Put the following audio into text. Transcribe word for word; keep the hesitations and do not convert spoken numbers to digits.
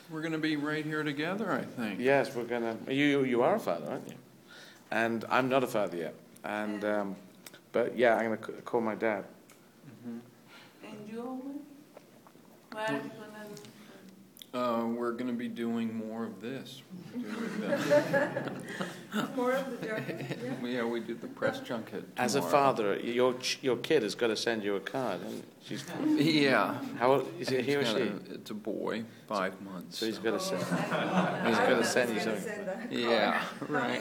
we're going to be right here together, I think. Yes, we're gonna. You you are a father, aren't you? And I'm not a father yet. And um, but yeah, I'm gonna c- call my dad. Mm-hmm. And you, Owen? Where are you gonna? Uh, we're going to be doing more of this. Doing the, More of the junket. Yeah. yeah, we did the press junket As a tomorrow. father, your ch- your kid has got to send you a card. And she's Yeah. how old is it? He or It's she? gotta- It's a boy, five months. So he's so- got to send. Oh, He's I got to was send you gonna something. send a card. Yeah, right.